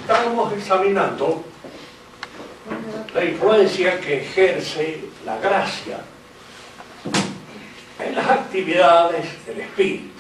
estábamos examinando la influencia que ejerce la gracia en las actividades del espíritu.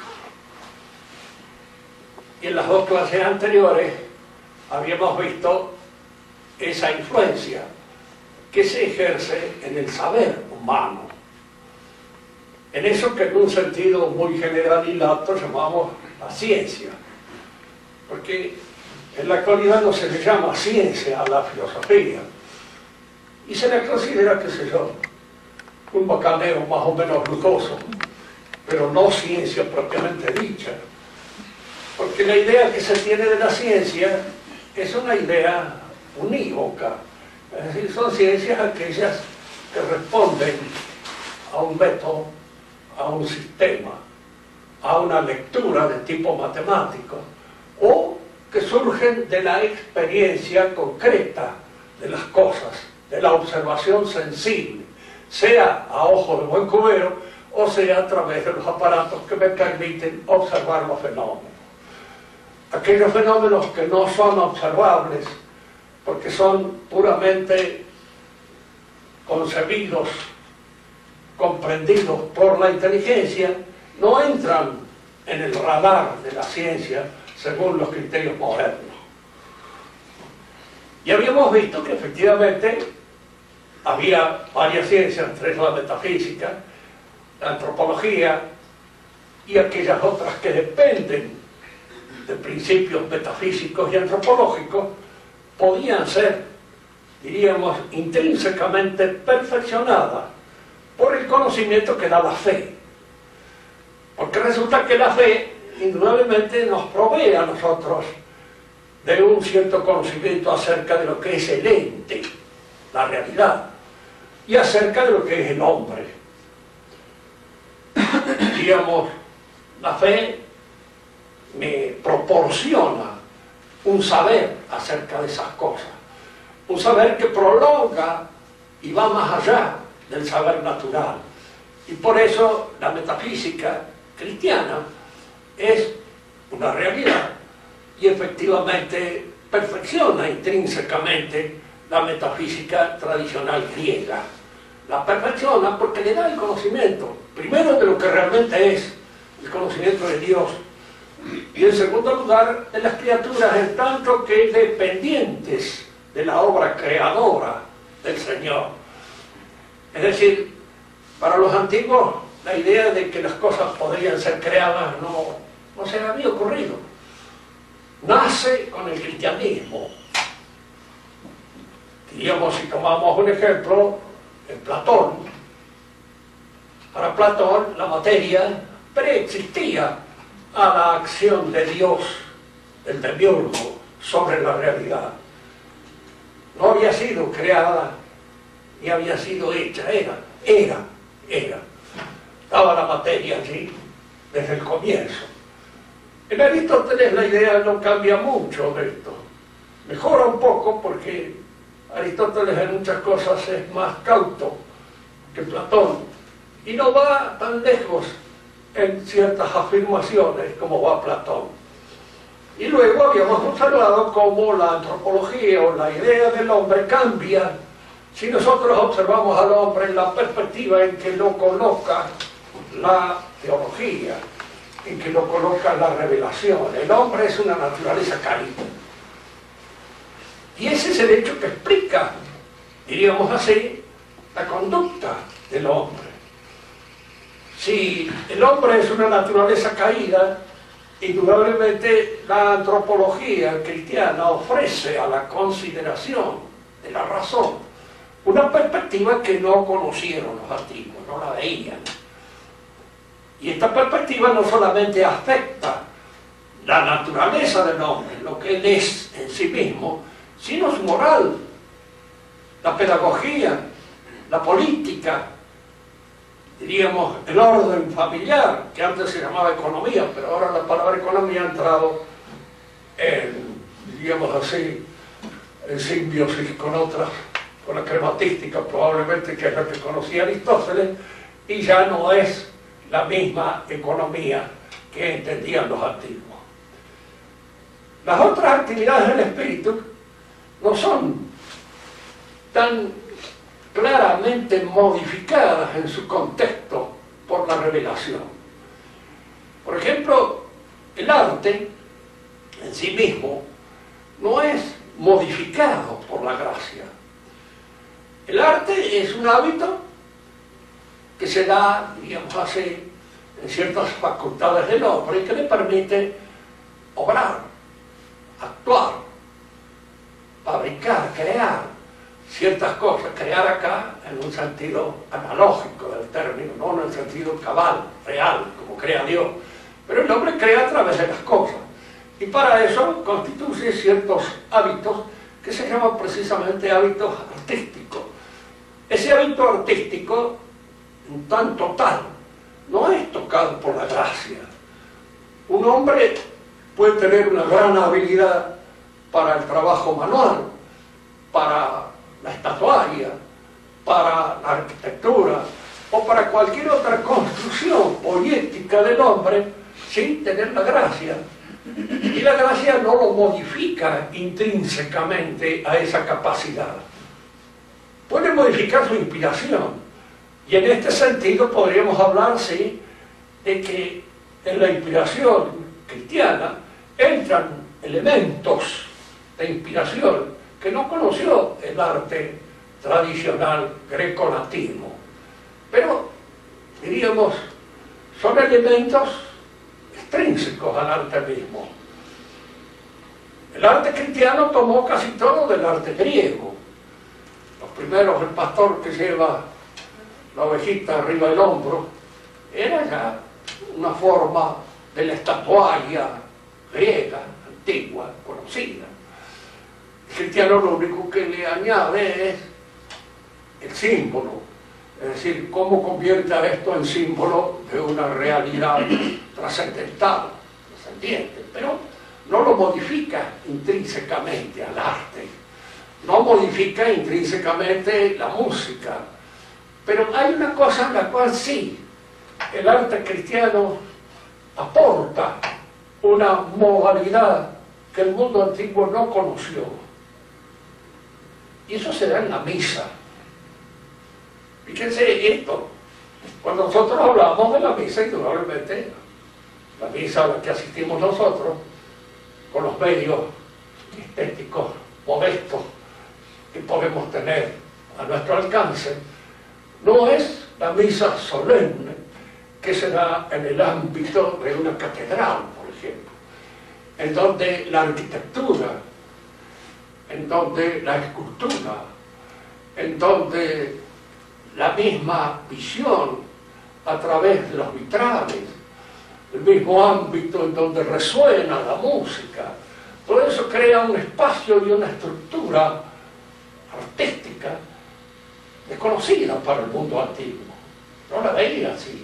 Y en las dos clases anteriores habíamos visto esa influencia que se ejerce en el saber humano, en eso que en un sentido muy general y lato llamamos la ciencia, porque en la actualidad no se le llama ciencia a la filosofía y se le considera, qué sé yo, un bacaneo más o menos lujoso, pero no ciencia propiamente dicha, porque la idea que se tiene de la ciencia es una idea unívoca, es decir, son ciencias aquellas que responden a un método, a un sistema, a una lectura de tipo matemático, o que surgen de la experiencia concreta de las cosas, de la observación sensible, sea a ojo de buen cubero o sea a través de los aparatos que me permiten observar los fenómenos. Aquellos fenómenos que no son observables porque son puramente concebidos, comprendidos por la inteligencia, no entran en el radar de la ciencia según los criterios modernos. Y habíamos visto que efectivamente había varias ciencias, entre la metafísica, la antropología y aquellas otras que dependen de principios metafísicos y antropológicos, podían ser, diríamos, intrínsecamente perfeccionadas por el conocimiento que da la fe. Porque resulta que la fe indudablemente nos provee a nosotros de un cierto conocimiento acerca de lo que es el ente, la realidad, y acerca de lo que es el hombre. Digamos, la fe me proporciona un saber acerca de esas cosas, un saber que prolonga y va más allá del saber natural. Y por eso la metafísica cristiana es una realidad y efectivamente perfecciona intrínsecamente la metafísica tradicional griega. La perfecciona porque le da el conocimiento, primero de lo que realmente es el conocimiento de Dios, y en segundo lugar de las criaturas en tanto que dependientes de la obra creadora del Señor. Es decir, para los antiguos la idea de que las cosas podrían ser creadas no se había ocurrido. Nace con el cristianismo. Digamos, si tomamos un ejemplo, en Platón. Para Platón la materia preexistía a la acción de Dios, el demiurgo, sobre la realidad. No había sido creada ni había sido hecha, era. Estaba la materia allí desde el comienzo. En Aristóteles la idea no cambia mucho de esto. Mejora un poco porque Aristóteles en muchas cosas es más cauto que Platón y no va tan lejos en ciertas afirmaciones como va Platón. Y luego habíamos observado cómo la antropología o la idea del hombre cambia si nosotros observamos al hombre en la perspectiva en que lo coloca la teología, en que lo coloca la revelación. El hombre es una naturaleza caída. Y ese es el hecho que explica, diríamos así, la conducta del hombre. Si el hombre es una naturaleza caída, indudablemente la antropología cristiana ofrece a la consideración de la razón una perspectiva que no conocieron los antiguos, no la veían. Y esta perspectiva no solamente afecta la naturaleza del hombre, lo que él es en sí mismo, sino su moral, la pedagogía, la política, diríamos el orden familiar, que antes se llamaba economía, pero ahora la palabra economía ha entrado en, diríamos así, en simbiosis con otras, con la crematística probablemente, que es la que conocía Aristóteles, y ya no es la misma economía que entendían los antiguos. Las otras actividades del espíritu no son tan claramente modificadas en su contexto por la revelación. Por ejemplo, el arte en sí mismo no es modificado por la gracia. El arte es un hábito que se da, digamos así, en ciertas facultades del hombre y que le permite obrar, actuar, fabricar, crear ciertas cosas. Crear acá en un sentido analógico del término, no en el sentido cabal, real, como crea Dios. Pero el hombre crea a través de las cosas. Y para eso constituye ciertos hábitos que se llaman precisamente hábitos artísticos. Ese hábito artístico, tan total, no es tocado por la gracia. Un hombre puede tener una gran habilidad para el trabajo manual, para la estatuaria, para la arquitectura o para cualquier otra construcción poética del hombre sin tener la gracia. Y la gracia no lo modifica intrínsecamente a esa capacidad. Puede modificar su inspiración. Y en este sentido podríamos hablar, sí, de que en la inspiración cristiana entran elementos de inspiración que no conoció el arte tradicional greco-latino. Pero, diríamos, son elementos extrínsecos al arte mismo. El arte cristiano tomó casi todo del arte griego. Los primeros, el pastor que lleva la ovejita arriba del hombro, era ya una forma de la estatuaria griega, antigua, conocida. El cristiano lo único que le añade es el símbolo, es decir, cómo convierte a esto en símbolo de una realidad trascendental, trascendiente, pero no lo modifica intrínsecamente al arte, no modifica intrínsecamente la música. Pero hay una cosa en la cual sí, el arte cristiano aporta una modalidad que el mundo antiguo no conoció. Y eso se da en la misa. Fíjense esto, cuando nosotros hablamos de la misa, indudablemente, la misa a la que asistimos nosotros, con los medios estéticos modestos que podemos tener a nuestro alcance, no es la misa solemne que se da en el ámbito de una catedral, por ejemplo, en donde la arquitectura, en donde la escultura, en donde la misma visión a través de los vitrales, el mismo ámbito en donde resuena la música, todo eso crea un espacio y una estructura artística desconocida para el mundo antiguo. No la veía así.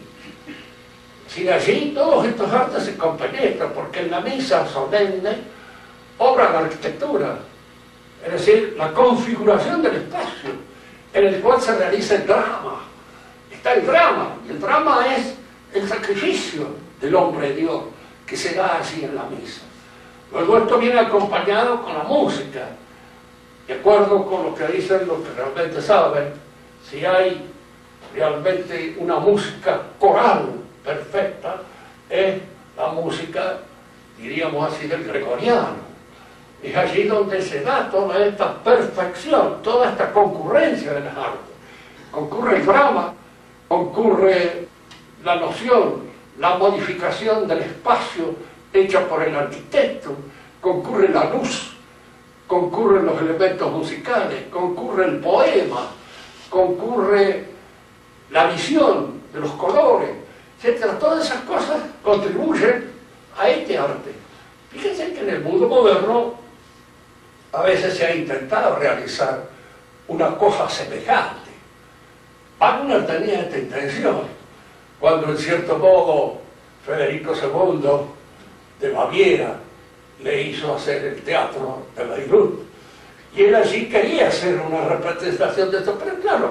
Si allí todos estos artes se compenetran, porque en la misa solemne obra la arquitectura, es decir, la configuración del espacio en el cual se realiza el drama. Está el drama, y el drama es el sacrificio del hombre de Dios que se da así en la misa. Luego esto viene acompañado con la música, de acuerdo con lo que dicen los que realmente saben. Si hay realmente una música coral perfecta, es la música, diríamos así, del gregoriano. Es allí donde se da toda esta perfección, toda esta concurrencia de las artes. Concurre el drama, concurre la noción, la modificación del espacio hecha por el arquitecto, concurre la luz, concurren los elementos musicales, concurre el poema, concurre la visión de los colores, etc. Todas esas cosas contribuyen a este arte. Fíjense que en el mundo moderno a veces se ha intentado realizar una cosa semejante. Wagner tenía esta intención cuando en cierto modo Federico II de Baviera le hizo hacer el teatro de Bayreuth. Y él allí quería hacer una representación de esto, pero claro,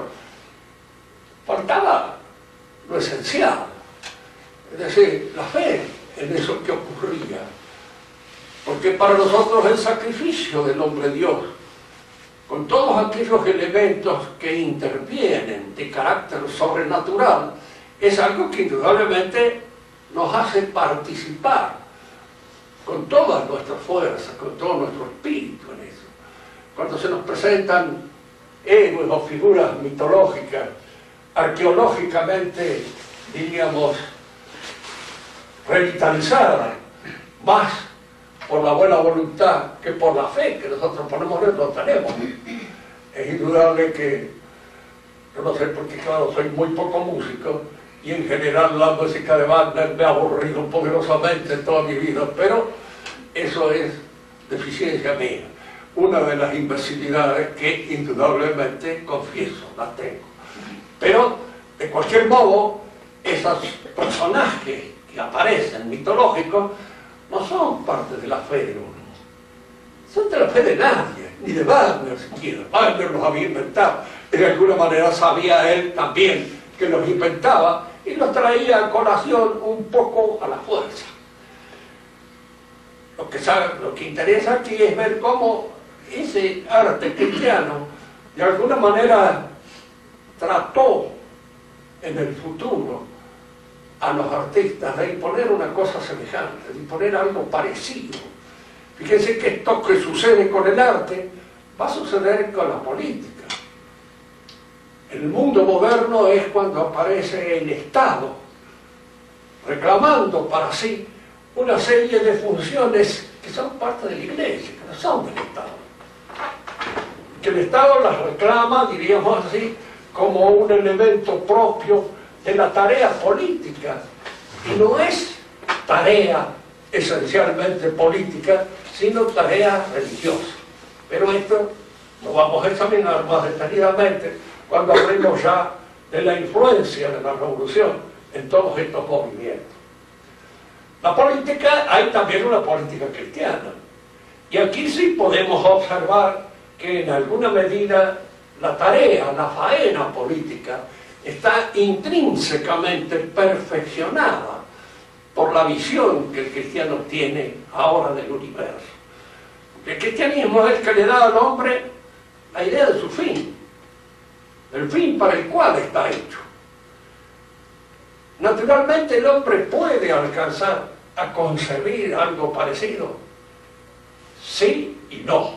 faltaba lo esencial, es decir, la fe en eso que ocurría. Porque para nosotros el sacrificio del hombre Dios, con todos aquellos elementos que intervienen de carácter sobrenatural, es algo que indudablemente nos hace participar con todas nuestras fuerzas, con todo nuestro espíritu en eso. Cuando se nos presentan héroes o figuras mitológicas, arqueológicamente, diríamos, revitalizadas, más por la buena voluntad que por la fe que nosotros ponemos dentro, tenemos. Es indudable que, yo no sé porque claro, soy muy poco músico, y en general la música de Wagner me ha aburrido poderosamente en toda mi vida, pero eso es deficiencia mía. Una de las imbecilidades que indudablemente, confieso, la tengo. Pero, de cualquier modo, esos personajes que aparecen mitológicos no son parte de la fe de uno. Son de la fe de nadie, ni de Wagner siquiera. Wagner los había inventado. De alguna manera sabía él también que los inventaba y los traía a colación un poco a la fuerza. Lo que interesa aquí es ver cómo ese arte cristiano de alguna manera trató en el futuro a los artistas de imponer una cosa semejante, de imponer algo parecido. Fíjense que esto que sucede con el arte va a suceder con la política. El mundo moderno es cuando aparece el Estado reclamando para sí una serie de funciones que son parte de la Iglesia, que no son del Estado. Que el Estado las reclama, diríamos así, como un elemento propio de la tarea política. Y no es tarea esencialmente política, sino tarea religiosa. Pero esto lo vamos a examinar más detenidamente cuando hablemos ya de la influencia de la revolución en todos estos movimientos. La política, hay también una política cristiana. Y aquí sí podemos observar que en alguna medida la tarea, la faena política, está intrínsecamente perfeccionada por la visión que el cristiano tiene ahora del universo. El cristianismo es el que le da al hombre la idea de su fin, el fin para el cual está hecho. Naturalmente el hombre puede alcanzar a concebir algo parecido. Sí y no.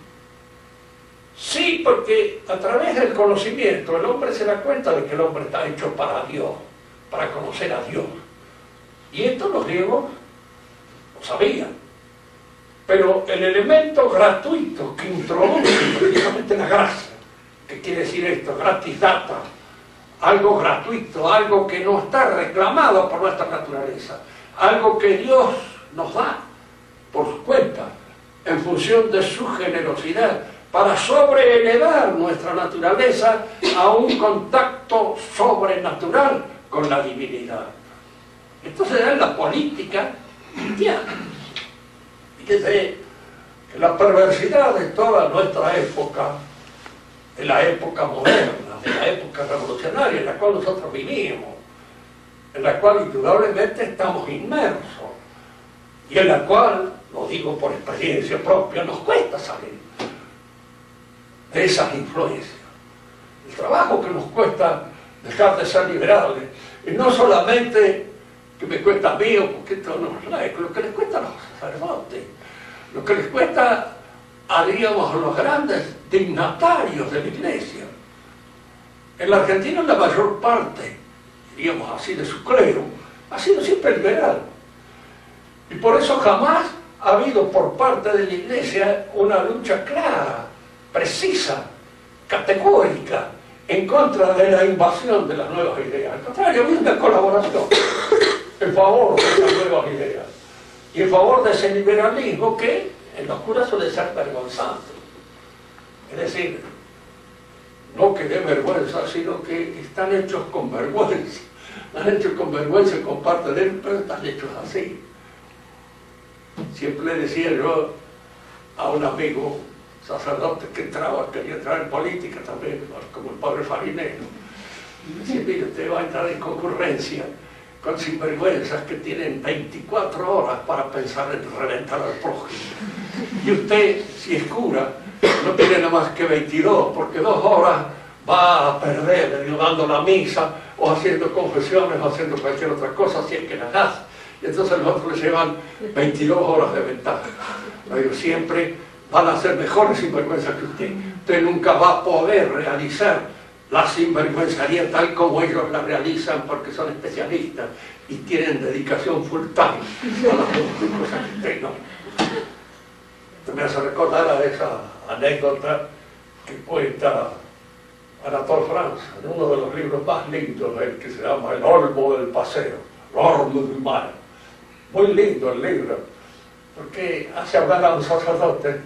Sí, porque a través del conocimiento el hombre se da cuenta de que el hombre está hecho para Dios, para conocer a Dios. Y esto los griegos lo sabían. Pero el elemento gratuito que introduce precisamente la gracia, ¿qué quiere decir esto? Gratis data, algo gratuito, algo que no está reclamado por nuestra naturaleza, algo que Dios nos da por su cuenta, en función de su generosidad, para sobreelevar nuestra naturaleza a un contacto sobrenatural con la divinidad. Esto se da en la política cristiana. Fíjense que la perversidad de toda nuestra época, de la época moderna, de la época revolucionaria en la cual nosotros vivimos, en la cual indudablemente estamos inmersos, y en la cual, lo digo por experiencia propia, nos cuesta salir de esas influencias. El trabajo que nos cuesta dejar de ser liberales, y no solamente que me cuesta a mí o porque esto no es laico, lo que les cuesta a los sacerdotes, lo que les cuesta a, diríamos, a los grandes dignatarios de la Iglesia. En la Argentina la mayor parte, diríamos así, de su clero, ha sido siempre liberal. Y por eso jamás ha habido por parte de la Iglesia una lucha clara, precisa, categórica, en contra de la invasión de las nuevas ideas. Al contrario, ha habido una colaboración en favor de esas nuevas ideas y en favor de ese liberalismo que en la oscura suele ser vergonzante. Es decir, no que dé vergüenza, sino que están hechos con vergüenza. Están hechos con vergüenza con parte de él, pero están hechos así. Siempre le decía yo a un amigo sacerdote que quería entrar en política también, como el padre Farinero. Decía, mire, usted va a entrar en concurrencia con sinvergüenzas que tienen 24 horas para pensar en reventar al prójimo. Y usted, si es cura, no tiene nada más que 22, porque 2 horas va a perder dando la misa, o haciendo confesiones, o haciendo cualquier otra cosa, si es que las hace. Y entonces los otros le llevan 22 horas de ventaja. Ellos siempre van a ser mejores sinvergüenzas que usted. Usted nunca va a poder realizar la sinvergüenzaría tal como ellos la realizan, porque son especialistas y tienen dedicación full time a las cosas que usted no. Me hace recordar a esa anécdota que cuenta Anatole France en uno de los libros más lindos de él, que se llama El Olmo del Paseo, L'Orme du Mal. Muy lindo el libro, porque hace hablar a un sacerdote,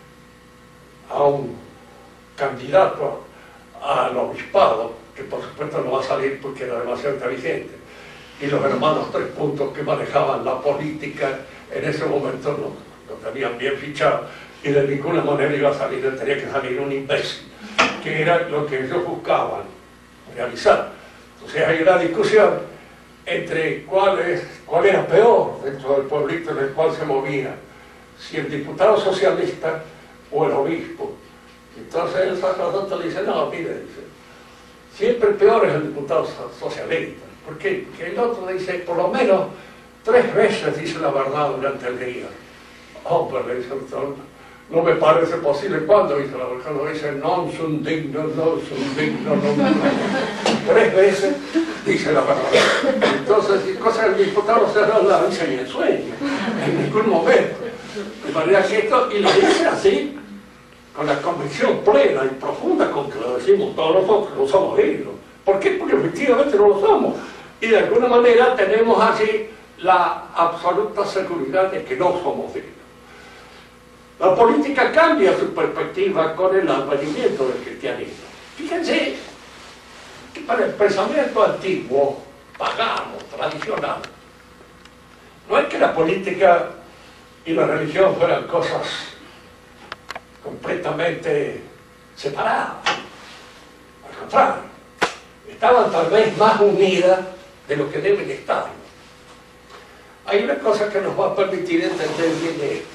a un candidato al obispado, que por supuesto no va a salir porque era demasiado inteligente, y los hermanos 3 puntos que manejaban la política en ese momento no tenían bien fichado, y de ninguna manera iba a salir, tenía que salir un imbécil, que era lo que ellos buscaban realizar. Entonces hay una discusión entre cuál era peor dentro del pueblito en el cual se movía, si el diputado socialista o el obispo. Entonces el sacerdote le dice, no, mire, dice, siempre el peor es el diputado socialista, porque el otro dice, por lo menos 3 veces dice la verdad durante el día. Hombre, le dice el otro, no me parece posible. ¿Cuándo dice la verdad? Cuando dice, non son digno, non son digno, non son digno. 3 veces dice la verdad. Entonces, cosas del diputado socialista no la dice ni en sueño, en ningún momento. De manera que esto, y lo dice así, con la convicción plena y profunda con que lo decimos todos nosotros, no somos dignos. ¿Por qué? Porque efectivamente no lo somos. Y de alguna manera tenemos así la absoluta seguridad de que no somos dignos. La política cambia su perspectiva con el advenimiento del cristianismo. Fíjense que para el pensamiento antiguo, pagano, tradicional, no es que la política y la religión fueran cosas completamente separadas. Al contrario, estaban tal vez más unidas de lo que deben estar. Hay una cosa que nos va a permitir entender bien esto.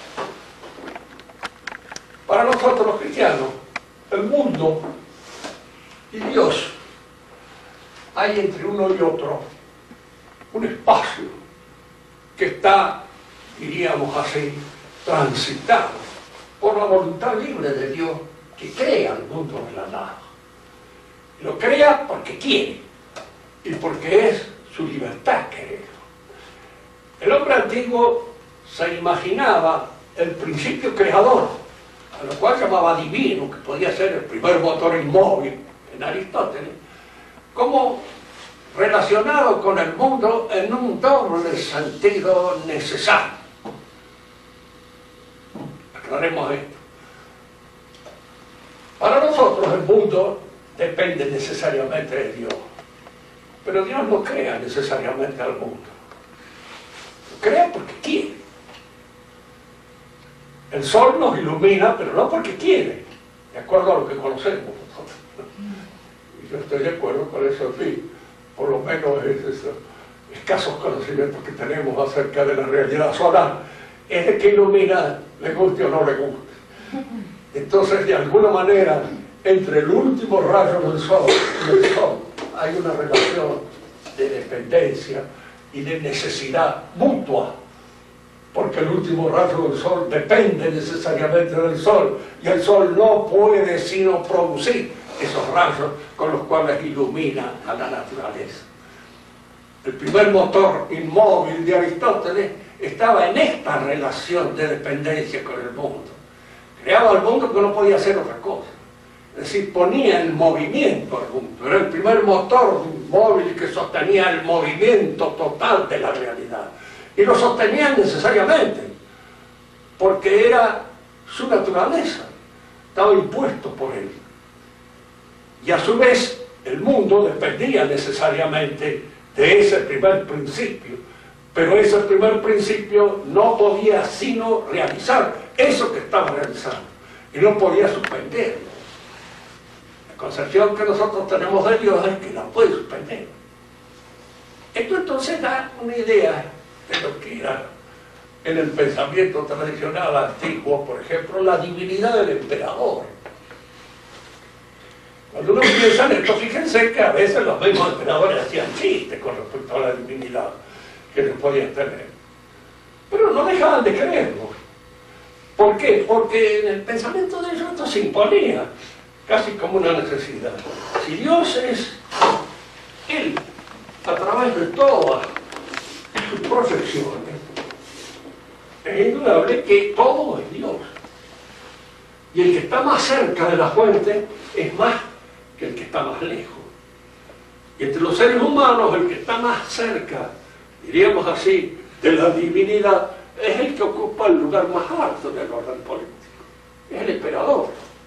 Para nosotros los cristianos, el mundo y Dios, hay entre uno y otro un espacio que está, diríamos así, transitado por la voluntad libre de Dios, que crea el mundo de la nada. Lo crea porque quiere y porque es su libertad quererlo. El hombre antiguo se imaginaba el principio creador, a lo cual llamaba divino, que podía ser el primer motor inmóvil en Aristóteles, como relacionado con el mundo en un doble sentido necesario. Aclaremos esto. Para nosotros el mundo depende necesariamente de Dios, pero Dios no crea necesariamente al mundo. Lo crea porque quiere. El sol nos ilumina, pero no porque quiere, de acuerdo a lo que conocemos nosotros. Y yo estoy de acuerdo con eso, sí, por lo menos esos escasos conocimientos que tenemos acerca de la realidad solar, es de que ilumina, le guste o no le guste. Entonces, de alguna manera, entre el último rayo del sol y el sol, hay una relación de dependencia y de necesidad mutua, porque el último rayo del sol depende necesariamente del sol, y el sol no puede sino producir esos rayos con los cuales ilumina a la naturaleza. El primer motor inmóvil de Aristóteles estaba en esta relación de dependencia con el mundo. Creaba el mundo que no podía hacer otra cosa. Es decir, ponía en movimiento al mundo. Era el primer motor inmóvil que sostenía el movimiento total de la realidad. Y lo sostenía necesariamente, porque era su naturaleza, estaba impuesto por él. Y a su vez, el mundo dependía necesariamente de ese primer principio, pero ese primer principio no podía sino realizar eso que estaba realizando, y no podía suspenderlo. La concepción que nosotros tenemos de Dios es que no puede suspender. Esto entonces da una idea de lo que era en el pensamiento tradicional antiguo, por ejemplo, la divinidad del emperador. Cuando uno piensa en esto, fíjense que a veces los mismos emperadores hacían chistes con respecto a la divinidad que les podían tener. Pero no dejaban de creerlo. ¿Por qué? Porque en el pensamiento de ellos esto se imponía casi como una necesidad. Si Dios es Él, a través de todas sus proyecciones, es indudable que todo es Dios. Y el que está más cerca de la fuente es más que el que está más lejos. Y entre los seres humanos, el que está más cerca, diríamos así, de la divinidad, es el que ocupa el lugar más alto del orden político. Es el emperador.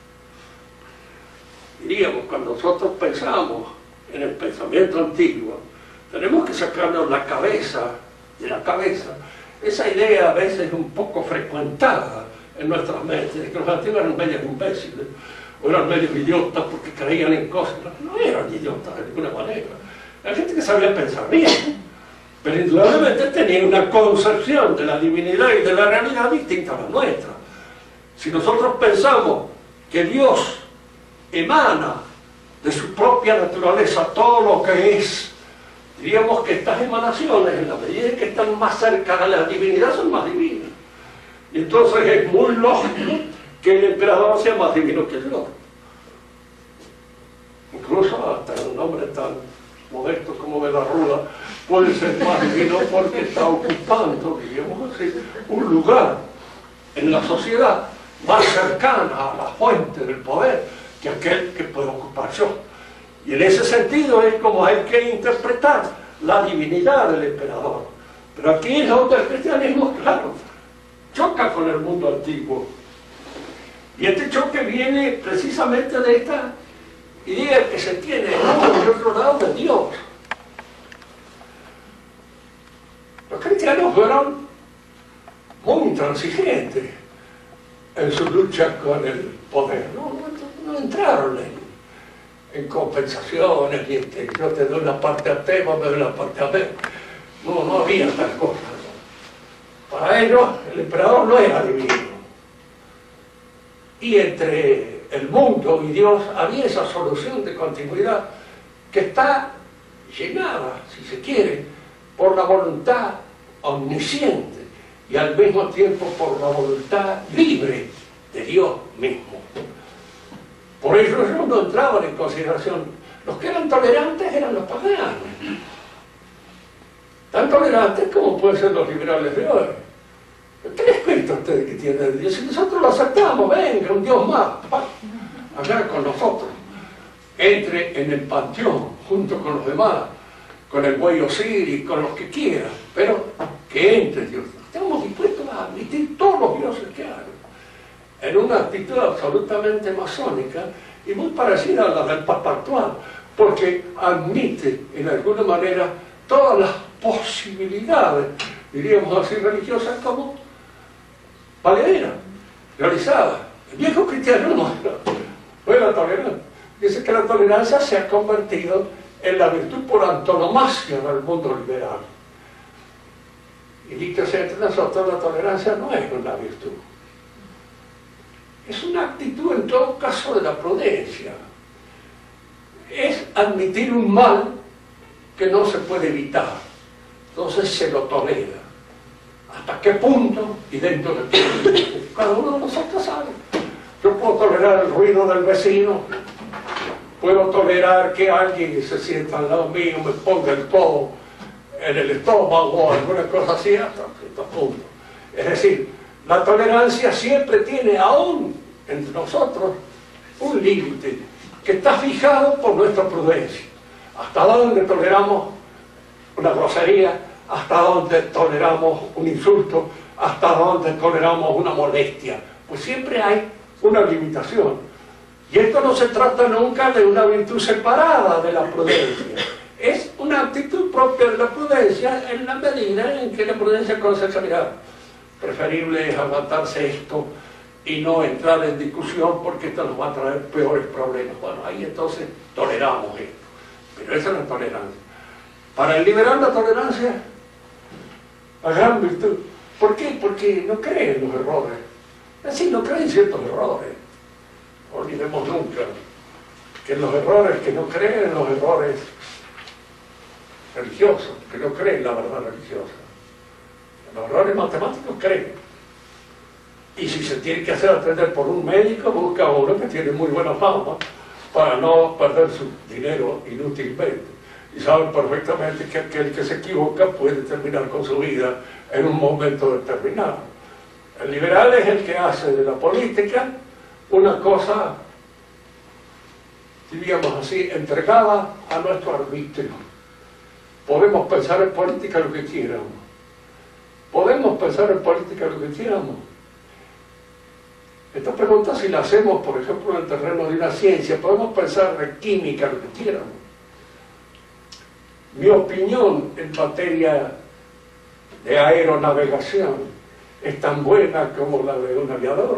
Diríamos, cuando nosotros pensamos en el pensamiento antiguo, tenemos que sacarnos la cabeza de la cabeza. Esa idea a veces es un poco frecuentada en nuestras mentes, de que los antiguos eran medios imbéciles, o eran medios idiotas porque creían en cosas. No eran idiotas de ninguna manera. Era gente que sabía pensar bien, pero indudablemente tenía una concepción de la divinidad y de la realidad distinta a la nuestra. Si nosotros pensamos que Dios emana de su propia naturaleza todo lo que es, diríamos que estas emanaciones, en la medida en que están más cerca de la divinidad, son más divinas. Y entonces es muy lógico que el emperador sea más divino que yo. Incluso hasta un hombre tan modesto como de la Rúa puede ser más divino porque está ocupando, diríamos así, un lugar en la sociedad más cercana a la fuente del poder que aquel que puedo ocupar yo. Y en ese sentido es como hay que interpretar la divinidad del emperador. Pero aquí es donde el cristianismo, claro, choca con el mundo antiguo. Y este choque viene precisamente de esta idea que se tiene de otro lado de Dios. Los cristianos fueron muy intransigentes en su lucha con el poder. No entraron en compensaciones, y yo te doy la parte a T, vos me doy la parte a B. No había tal cosa. Para ellos el emperador no era divino. Y entre el mundo y Dios había esa solución de continuidad que está llenada, si se quiere, por la voluntad omnisciente y al mismo tiempo por la voluntad libre de Dios mismo. Por eso ellos no entraban en consideración. Los que eran tolerantes eran los paganos. Tan tolerantes como pueden ser los liberales de hoy. ¿Qué les cuenta a ustedes que tiene Dios? Si nosotros lo aceptamos, venga, un Dios más, acá con nosotros. Entre en el panteón, junto con los demás, con el buey Osiris, con los que quieran, pero que entre Dios. Estamos dispuestos a admitir todos los dioses que hay, en una actitud absolutamente masónica y muy parecida a la del Papa actual, porque admite, en alguna manera, todas las posibilidades, diríamos así, religiosas como valederas, realizadas. El viejo cristiano no era tolerante. Dice que la tolerancia se ha convertido en la virtud por antonomasia del mundo liberal. Y dicho sea entre nosotros, la tolerancia no es una virtud. Es una actitud en todo caso de la prudencia. Es admitir un mal que no se puede evitar. Entonces se lo tolera. ¿Hasta qué punto? Y dentro de qué punto. Cada uno de nosotros sabe. Yo puedo tolerar el ruido del vecino, puedo tolerar que alguien se sienta al lado mío, me ponga el codo en el estómago o alguna cosa así, hasta cierto punto. Es decir, la tolerancia siempre tiene aún entre nosotros un límite que está fijado por nuestra prudencia. Hasta dónde toleramos una grosería, hasta dónde toleramos un insulto, hasta dónde toleramos una molestia. Pues siempre hay una limitación. Y esto no se trata nunca de una virtud separada de la prudencia. Es una actitud propia de la prudencia en la medida en que la prudencia considera, mira, preferible es aguantarse esto y no entrar en discusión porque esto nos va a traer peores problemas. Bueno, ahí entonces toleramos esto. Pero esa no es tolerancia. Para el liberal la tolerancia, la gran virtud. ¿Por qué? Porque no cree en los errores. Es decir, no cree en ciertos errores. No olvidemos nunca que en los errores, que no creen en los errores religiosos, que no creen en la verdad religiosa. En los errores matemáticos creen. Y si se tiene que hacer atender por un médico, busca uno que tiene muy buena fama para no perder su dinero inútilmente. Y saben perfectamente que aquel que se equivoca puede terminar con su vida en un momento determinado. El liberal es el que hace de la política una cosa, diríamos así, entregada a nuestro arbitrio. Podemos pensar en política lo que quieramos. Podemos pensar en política lo que quieramos. Esta pregunta, si la hacemos, por ejemplo, en el terreno de una ciencia, podemos pensar en química lo que quieramos. Mi opinión en materia de aeronavegación es tan buena como la de un aviador.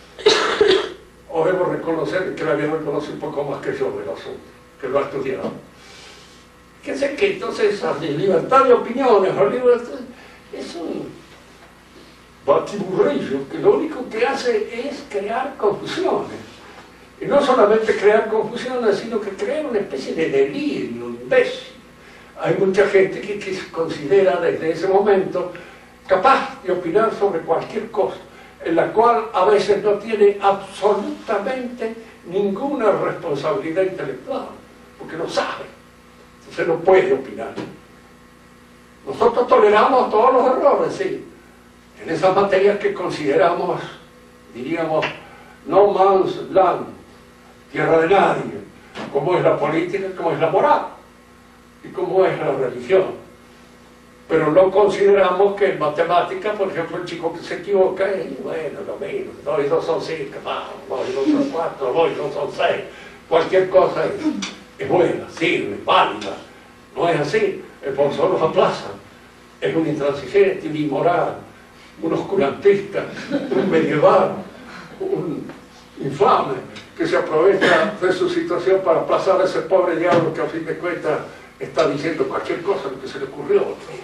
O debo reconocer que el aviador conoce un poco más que yo del asunto, que lo ha estudiado. Fíjense que entonces la libertad de opiniones, la libertad, es un batiburrillo que lo único que hace es crear confusiones. Y no solamente crear confusiones, sino que crear una especie de delirio imbécil. Hay mucha gente que se considera desde ese momento capaz de opinar sobre cualquier cosa, en la cual a veces no tiene absolutamente ninguna responsabilidad intelectual, porque no sabe, entonces no puede opinar. Nosotros toleramos todos los errores, sí, en esas materias que consideramos, diríamos, no man's land, tierra de nadie, como es la política, como es la moral y como es la religión. Pero no consideramos que en matemática, por ejemplo, el chico que se equivoca, bueno, lo mismo, 2 y 2 son 5, 2 y 2 son 4, 2 y 2 son 6, cualquier cosa es buena, sirve, válida. No es así, el profesor los aplaza, es un intransigente, un inmoral, un oscurantista, un medieval, un infame, que se aprovecha de su situación para aplazar a ese pobre diablo que a fin de cuentas está diciendo cualquier cosa lo que se le ocurrió.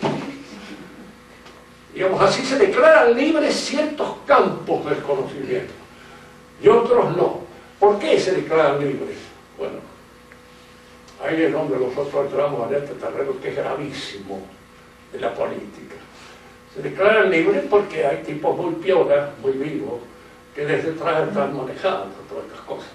Digamos, así se declaran libres ciertos campos del conocimiento y otros no. ¿Por qué se declaran libres? Bueno, ahí es donde nosotros entramos en este terreno que es gravísimo de la política. Se declaran libres porque hay tipos muy piolas, muy vivos, que desde atrás están manejando todas estas cosas.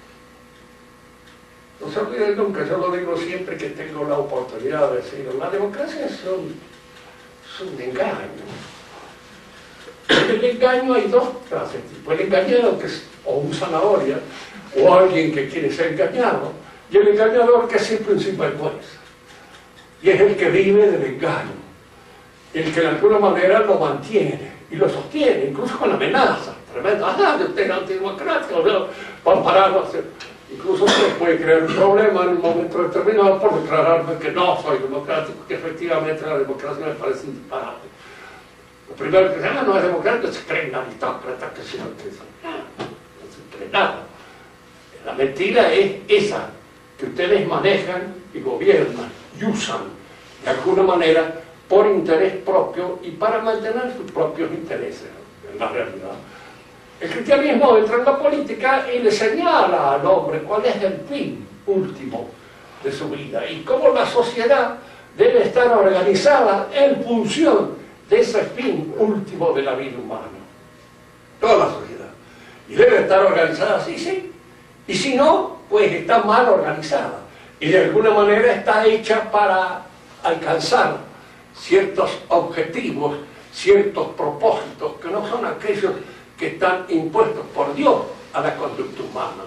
No se olviden nunca, yo lo digo siempre que tengo la oportunidad de decirlo, la democracia es un engaño. En el engaño hay dos clases, tipo el engañado, que es o un zanahoria, o alguien que quiere ser engañado, y el engañador, que es siempre un sinvergüenza. Y es el que vive del engaño, el que de alguna manera lo mantiene, y lo sostiene, incluso con amenazas tremendas. Usted es antidemocrático, van a pararlo. Incluso se puede crear un problema en un momento determinado por declararme que no soy democrático, que efectivamente la democracia me parece un disparate. Lo primero que dicen, no es democrático, se creen aristócratas, que si no, no se cree nada. La mentira es esa, que ustedes manejan y gobiernan y usan de alguna manera por interés propio y para mantener sus propios intereses, en la realidad. El cristianismo entra en la política y le señala al hombre cuál es el fin último de su vida y cómo la sociedad debe estar organizada en función de ese fin último de la vida humana. Toda la sociedad. Y debe estar organizada así, sí. Y si no, pues está mal organizada. Y de alguna manera está hecha para alcanzar ciertos objetivos, ciertos propósitos, que no son aquellos que están impuestos por Dios a la conducta humana.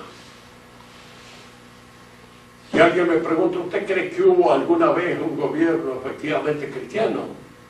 Si alguien me pregunta, ¿usted cree que hubo alguna vez un gobierno efectivamente cristiano?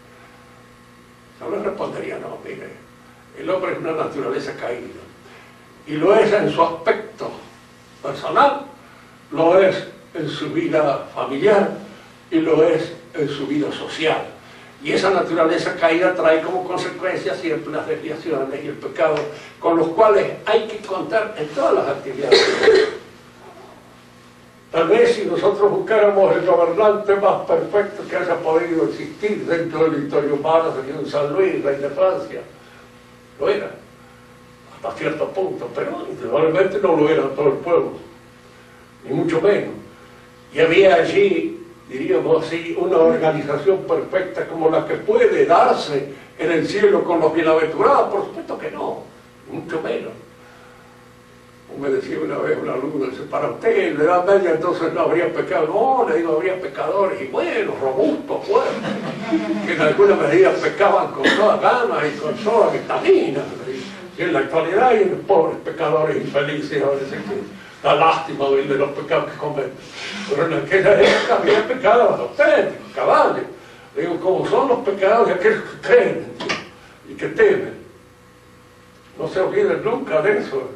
Yo le respondería, no, mire, el hombre es una naturaleza caída, y lo es en su aspecto personal, lo es en su vida familiar, y lo es en su vida social. Y esa naturaleza caída trae como consecuencia siempre las desviaciones y el pecado, con los cuales hay que contar en todas las actividades. Tal vez si nosotros buscáramos el gobernante más perfecto que haya podido existir dentro de la historia humana, sería un San Luis, rey de Francia. Lo era, hasta cierto punto, pero indudablemente no lo era todo el pueblo, ni mucho menos. Y había allí, diríamos así, una organización perfecta como la que puede darse en el cielo con los bienaventurados. Por supuesto que no, ni mucho menos. Me decía una vez un alumno, dice, para usted en la Edad Media entonces no habría pecado. No, le digo, habría pecadores y buenos, robustos, fuertes, que en alguna medida pecaban con toda gana y con toda vitamina. Y en la actualidad hay pobres pecadores infelices, a veces que da lástima oír de los pecados que cometen. Pero en aquella época había pecados auténticos, caballos. Le digo, como son los pecados de aquellos que creen y que temen. No se olviden nunca de eso.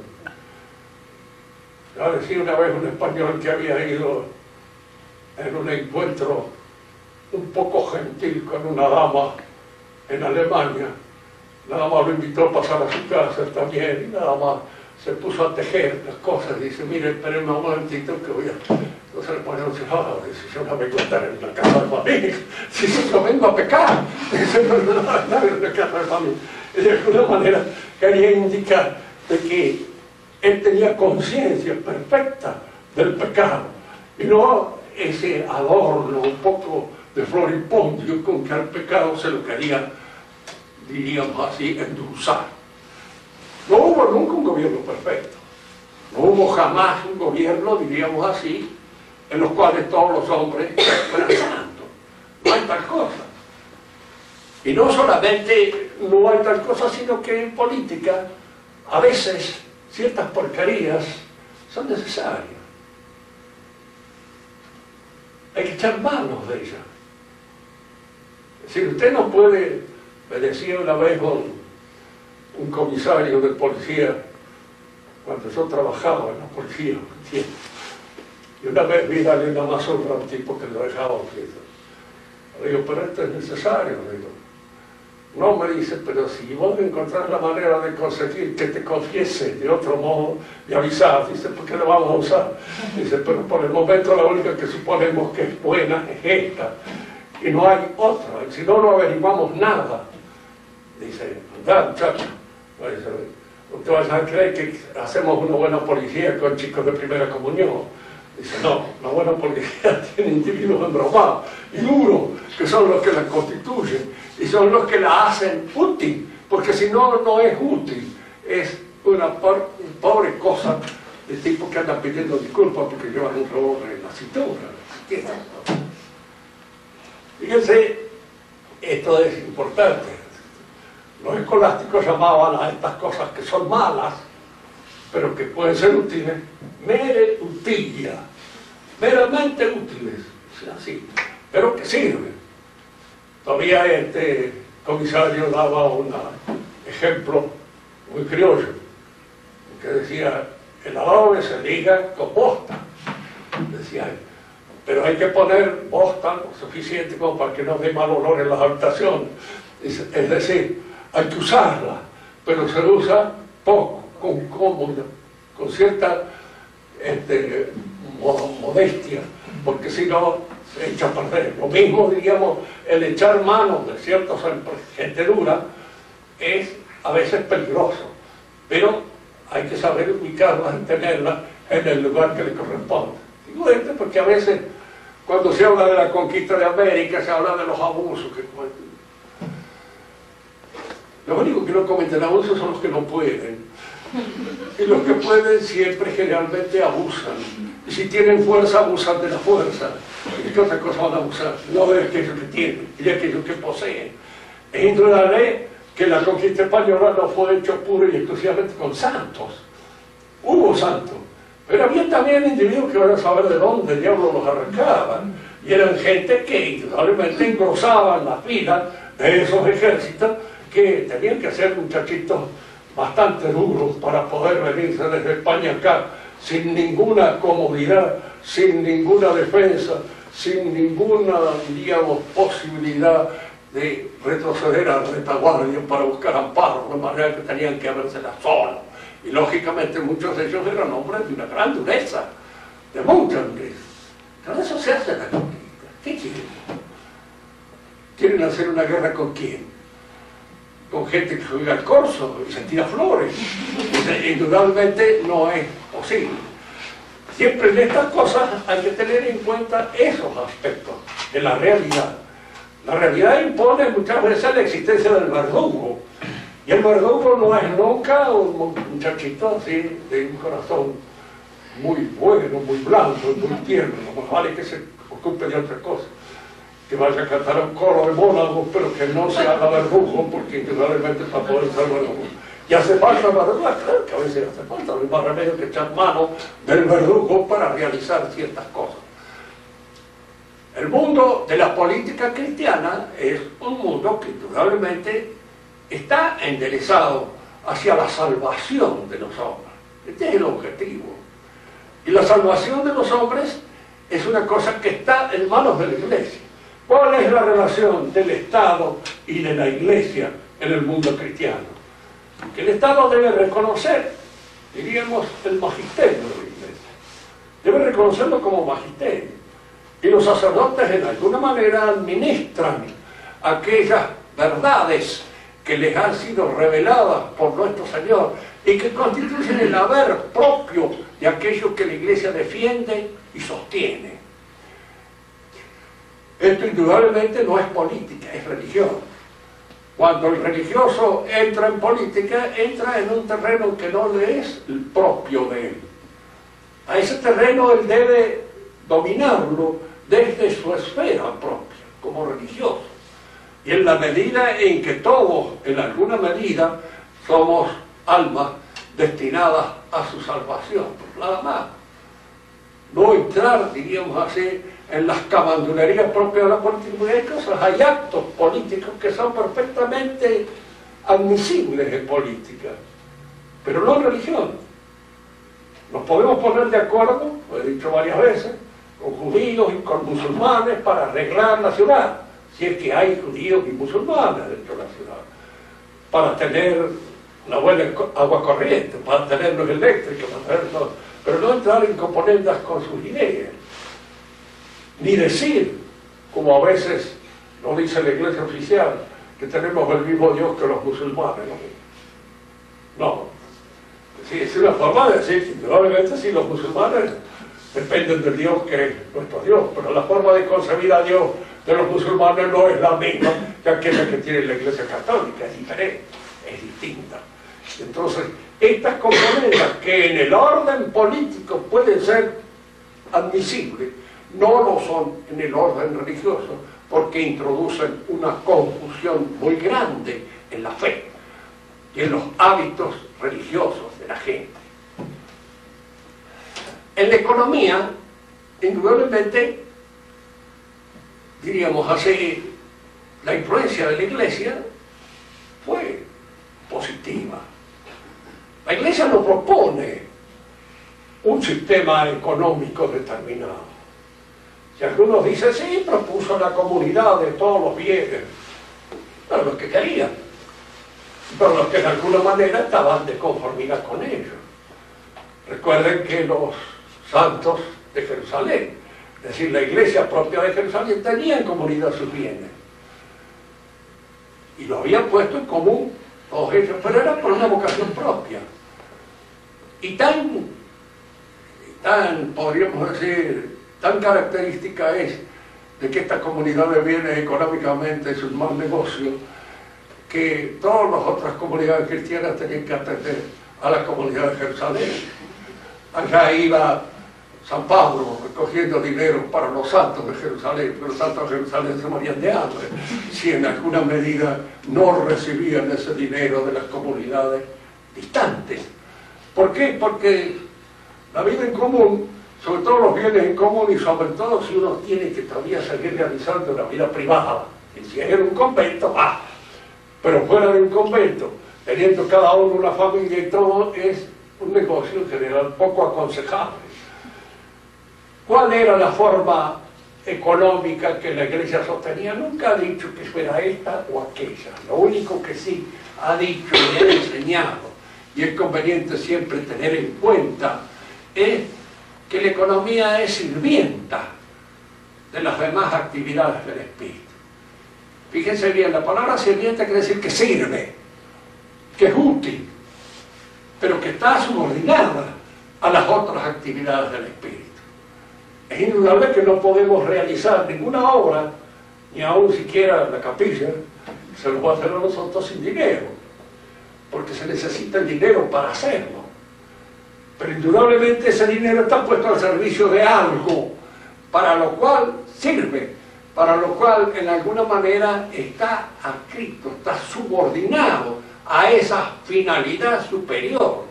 Ya decía una vez un español que había ido en un encuentro un poco gentil con una dama en Alemania. La dama lo invitó a pasar a su casa también, y la dama se puso a tejer las cosas. Dice, mire, espérenme un momentito que voy a... Entonces el español dice, dice, yo no vengo a estar en la casa de familia, si yo vengo a pecar. Dice, no, en la casa de familia. Y de alguna manera quería indicar de que él tenía conciencia perfecta del pecado, y no ese adorno un poco de floripondio con que al pecado se lo quería, diríamos así, endulzar. No hubo nunca un gobierno perfecto, no hubo jamás un gobierno, diríamos así, en los cuales todos los hombres fueran santos. No hay tal cosa. Y no solamente no hay tal cosa, sino que en política a veces ciertas porquerías son necesarias. Hay que echar manos de ellas. Es decir, usted no puede, me decía una vez un comisario de policía, cuando yo trabajaba en la policía, y una vez vi darle una mazorra a un tipo que lo dejaba quieto. Le digo, pero esto es necesario, le digo. No, me dice, pero si vos encontrás la manera de conseguir que te confiese de otro modo, me avisás. Dice, ¿por qué lo vamos a usar? Dice, pero por el momento la única que suponemos que es buena es esta, y no hay otra, y si no, no averiguamos nada. Dice, anda, muchacho, usted va a creer que hacemos una buena policía con chicos de primera comunión. Dice, no, la buena policía tiene individuos embromados y duros, que son los que la constituyen, y son los que la hacen útil, porque si no, no es útil, es una pobre cosa de tipo que anda pidiendo disculpas porque llevan un revólver en la cintura. Fíjense, esto es importante. Los escolásticos llamaban a estas cosas que son malas, pero que pueden ser útiles, mere utilia, meramente útiles, o sea, así, pero que sirven. Todavía este comisario daba un ejemplo muy criollo, que decía, el adobe se liga con bosta, decía él, pero hay que poner bosta lo suficiente como para que no dé mal olor en las habitaciones, es decir, hay que usarla, pero se usa poco, con cierta modestia, porque si no se echa a perder. Lo mismo, diríamos, el echar mano de cierta gente dura es a veces peligroso, pero hay que saber ubicarla y tenerla en el lugar que le corresponde. Digo esto porque a veces cuando se habla de la conquista de América se habla de los abusos que cometen. Los únicos que no cometen abusos son los que no pueden, y los que pueden siempre generalmente abusan, y si tienen fuerza abusan de la fuerza. ¿Y qué otra cosa van a abusar? No de aquello que tienen y de aquello que poseen. Es indudable que la conquista española no fue hecho pura y exclusivamente con santos. Hubo santos, pero había también individuos que van a saber de dónde el diablo los arrancaban, y eran gente que indudablemente engrosaban las filas de esos ejércitos que tenían que ser muchachitos bastante duros para poder venirse desde España acá sin ninguna comodidad, sin ninguna defensa, sin ninguna, digamos, posibilidad de retroceder a la retaguardia para buscar amparo, de manera que tenían que habérsela solos. Y lógicamente muchos de ellos eran hombres de una gran dureza, de mucha dureza. Con eso se hace la política. ¿Qué quieren? ¿Quieren hacer una guerra con quién? Con gente que juega al corso y se tira flores. Indudablemente no es posible. Siempre en estas cosas hay que tener en cuenta esos aspectos de la realidad. La realidad impone muchas veces la existencia del verdugo. Y el verdugo no es nunca un muchachito así de un corazón muy bueno, muy blanco, muy tierno. Más vale que se ocupe de otras cosas. Que vaya a cantar un coro de monólogos, pero que no se haga verdugo, porque indudablemente para poder ser verdugo. Y hace falta verdugo, claro que a veces hace falta, no hay más remedio que echar mano del verdugo para realizar ciertas cosas. El mundo de la política cristiana es un mundo que indudablemente está enderezado hacia la salvación de los hombres. Este es el objetivo. Y la salvación de los hombres es una cosa que está en manos de la Iglesia. ¿Cuál es la relación del Estado y de la Iglesia en el mundo cristiano? Que el Estado debe reconocer, diríamos, el magisterio de la Iglesia. Debe reconocerlo como magisterio. Y los sacerdotes en alguna manera administran aquellas verdades que les han sido reveladas por nuestro Señor y que constituyen el haber propio de aquello que la Iglesia defiende y sostiene. Esto indudablemente no es política, es religión. Cuando el religioso entra en política, entra en un terreno que no le es el propio de él. A ese terreno él debe dominarlo desde su esfera propia, como religioso. Y en la medida en que todos, en alguna medida, somos almas destinadas a su salvación, nada más. No entrar, diríamos así, en las camandulerías propias de la política, porque hay cosas, hay actos políticos que son perfectamente admisibles en política, pero no en religión. Nos podemos poner de acuerdo, lo he dicho varias veces, con judíos y con musulmanes para arreglar la ciudad, si es que hay judíos y musulmanes dentro de la ciudad, para tener una buena agua corriente, para tener luz eléctrica, para tener todo, pero no entrar en componendas con sus ideas, ni decir, como a veces nos dice la Iglesia oficial, que tenemos el mismo Dios que los musulmanes. No. Sí, es una forma de decir que indudablemente sí, los musulmanes dependen del Dios que es nuestro Dios, pero la forma de concebir a Dios de los musulmanes no es la misma que aquella que tiene la Iglesia católica, es diferente, es distinta. Entonces, estas componendas que en el orden político pueden ser admisibles, no lo son en el orden religioso, porque introducen una confusión muy grande en la fe y en los hábitos religiosos de la gente. En la economía, indudablemente, diríamos así, la influencia de la Iglesia fue positiva. La Iglesia no propone un sistema económico determinado. Si algunos dicen, sí, propuso la comunidad de todos los bienes, pero los que querían, pero los que de alguna manera estaban de conformidad con ellos. Recuerden que los santos de Jerusalén, es decir, la iglesia propia de Jerusalén, tenía en comunidad sus bienes. Y lo habían puesto en común todos ellos, pero era por una vocación propia. Y tan, podríamos decir, tan característica es de que esta comunidad de bienes económicamente es un mal negocio, que todas las otras comunidades cristianas tenían que atender a la comunidad de Jerusalén. Allá iba San Pablo recogiendo dinero para los santos de Jerusalén, pero los santos de Jerusalén se morían de hambre si en alguna medida no recibían ese dinero de las comunidades distantes. ¿Por qué? Porque la vida en común, sobre todo los bienes en común y sobre todo si uno tiene que todavía seguir realizando una vida privada, y si es en un convento, pero fuera de un convento, teniendo cada uno una familia y todo, es un negocio en general poco aconsejable. ¿Cuál era la forma económica que la Iglesia sostenía? Nunca ha dicho que fuera esta o aquella. Lo único que sí ha dicho y ha enseñado, y es conveniente siempre tener en cuenta, es que la economía es sirvienta de las demás actividades del espíritu. Fíjense bien, la palabra sirviente quiere decir que sirve, que es útil, pero que está subordinada a las otras actividades del espíritu. Es indudable que no podemos realizar ninguna obra, ni aún siquiera la capilla, se lo va a hacer a nosotros sin dinero, porque se necesita el dinero para hacerlo. Pero indudablemente ese dinero está puesto al servicio de algo, para lo cual sirve, para lo cual en alguna manera está adscrito, está subordinado a esa finalidad superior.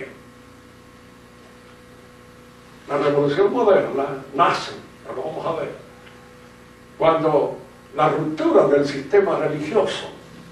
La revolución moderna nace, lo vamos a ver, cuando la ruptura del sistema religioso,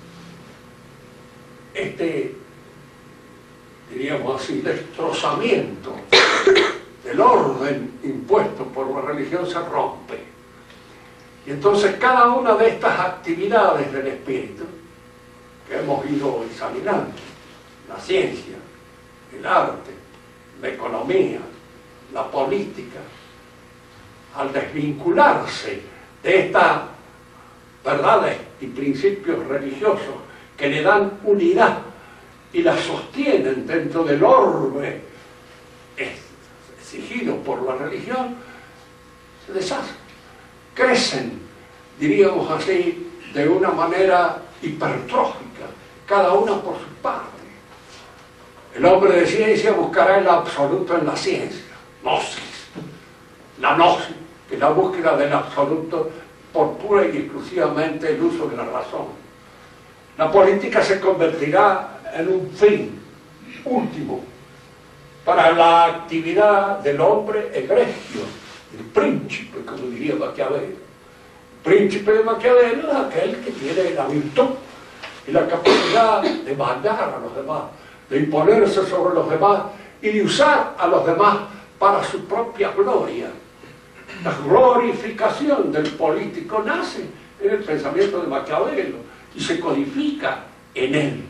diríamos así, destrozamiento del orden impuesto por la religión se rompe. Y entonces cada una de estas actividades del espíritu que hemos ido examinando, la ciencia, el arte, la economía, la política, al desvincularse de estas verdades y principios religiosos que le dan unidad y la sostienen dentro del orbe exigido por la religión, se deshacen, crecen, diríamos así, de una manera hipertrófica, cada una por su parte. El hombre de ciencia buscará el absoluto en la ciencia, gnosis, la gnosis, que es la búsqueda del absoluto por pura y exclusivamente el uso de la razón. La política se convertirá en un fin último para la actividad del hombre egregio, el príncipe, como diría Maquiavelo. El príncipe de Maquiavelo es aquel que tiene la virtud y la capacidad de mandar a los demás, de imponerse sobre los demás y de usar a los demás para su propia gloria. La glorificación del político nace en el pensamiento de Maquiavelo y se codifica en él.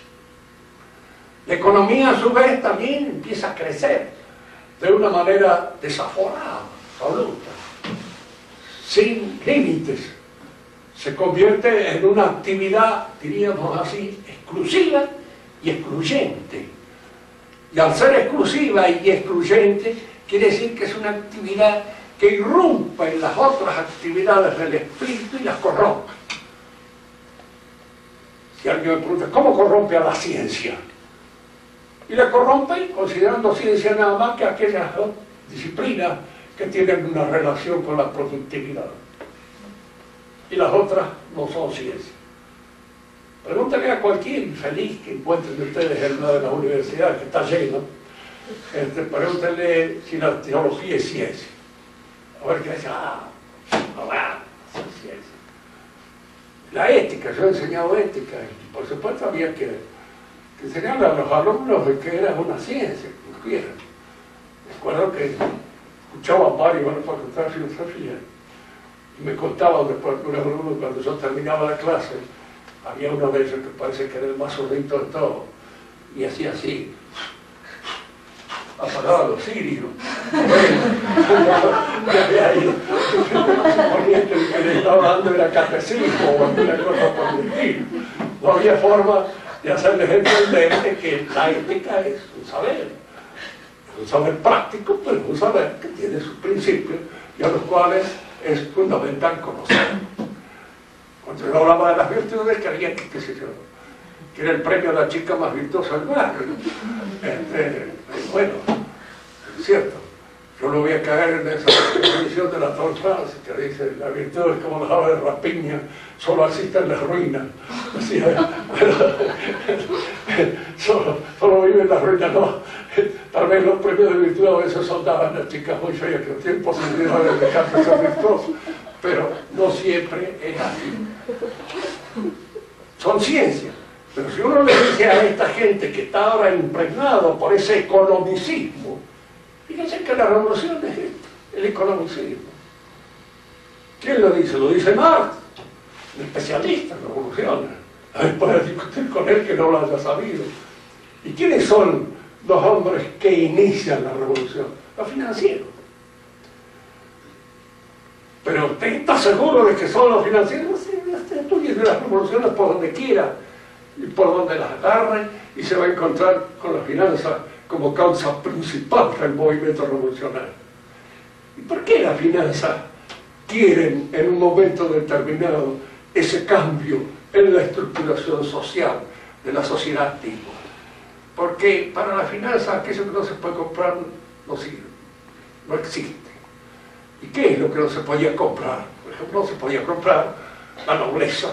La economía a su vez también empieza a crecer de una manera desaforada, absoluta, sin límites. Se convierte en una actividad, diríamos así, exclusiva y excluyente. Y al ser exclusiva y excluyente, quiere decir que es una actividad que irrumpe en las otras actividades del espíritu y las corrompe. Si alguien me pregunta, ¿cómo corrompe a la ciencia? Y la corrompe considerando ciencia nada más que aquellas disciplinas que tienen una relación con la productividad. Y las otras no son ciencia. Pregúntenle a cualquier infeliz que encuentren ustedes en una de las universidades que está lleno, pregúntenle si la teología es ciencia. A ver qué dice, eso es ciencia. La ética, yo he enseñado ética, y por supuesto había que enseñarle a los alumnos de que era una ciencia, como quieran. Recuerdo que escuchaba a varios en la facultad de filosofía, y me contaban después de un alumno, cuando yo terminaba la clase, había uno de ellos que parece que era el más sordito de todos, y hacía así, apagaba los cirios. Suponía que el que le estaba dando era catecismo o alguna cosa por el estilo. No había forma de hacerles entender que la ética es un saber práctico, pero un saber que tiene sus principios y a los cuales es fundamental conocer. Cuando yo hablaba de las virtudes, creía que, qué sé yo, que era el premio a la chica más virtuosa del barrio. Bueno, es cierto, yo no voy a caer en esa definición de la Torfaz, que dice, la virtud es como la ave de rapiña, solo asiste en las ruinas. Así, solo vive en las ruinas, no. Tal vez los premios de virtud a veces son dadas a las chicas muy feas que no tienen posibilidad de dejarse ser virtuosos, pero no siempre es así. Son ciencias. Pero si uno le dice a esta gente que está ahora impregnado por ese economicismo, fíjense que la revolución es esto, el economicismo. ¿Quién lo dice? Lo dice Marx, un especialista en revoluciones. A ver, para discutir con él que no lo haya sabido. ¿Y quiénes son los hombres que inician la revolución? Los financieros. Pero ¿usted está seguro de que son los financieros? Sí, estudie las revoluciones por donde quiera y por donde las agarre y se va a encontrar con la finanza como causa principal del movimiento revolucionario. ¿Y por qué las finanzas quieren en un momento determinado ese cambio en la estructuración social de la sociedad antigua? Porque para la finanza aquello que no se puede comprar no sirve, no existe. ¿Y qué es lo que no se podía comprar? Por ejemplo, no se podía comprar la nobleza.